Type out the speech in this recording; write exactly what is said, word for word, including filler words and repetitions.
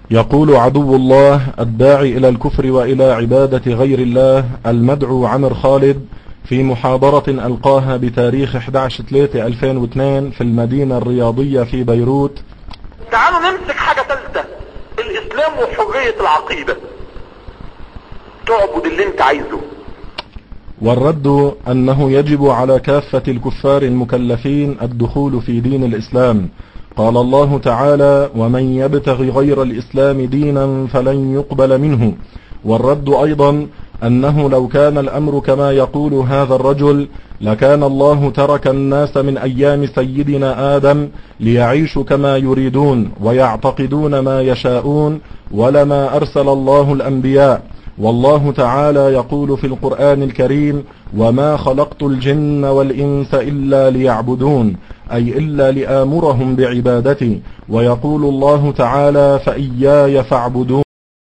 يقول عدو الله الداعي إلى الكفر وإلى عبادة غير الله المدعو عمر خالد في محاضرة ألقاها بتاريخ أحد عشر ثلاثة ألفين واثنين في المدينة الرياضية في بيروت. تعالوا نمسك حاجة ثالثة، الإسلام وحرية العقيدة، تعبد اللي انت عايزه. والرد أنه يجب على كافة الكفار المكلفين الدخول في دين الإسلام. قال الله تعالى: ومن يبتغ غير الإسلام دينا فلن يقبل منه. والرد أيضا أنه لو كان الأمر كما يقول هذا الرجل لكان الله ترك الناس من أيام سيدنا آدم ليعيشوا كما يريدون ويعتقدون ما يشاءون، ولما أرسل الله الأنبياء. والله تعالى يقول في القرآن الكريم: وما خلقت الجن والإنس إلا ليعبدون، أي إلا لآمرهم بعبادتي. ويقول الله تعالى: فإياي فاعبدون.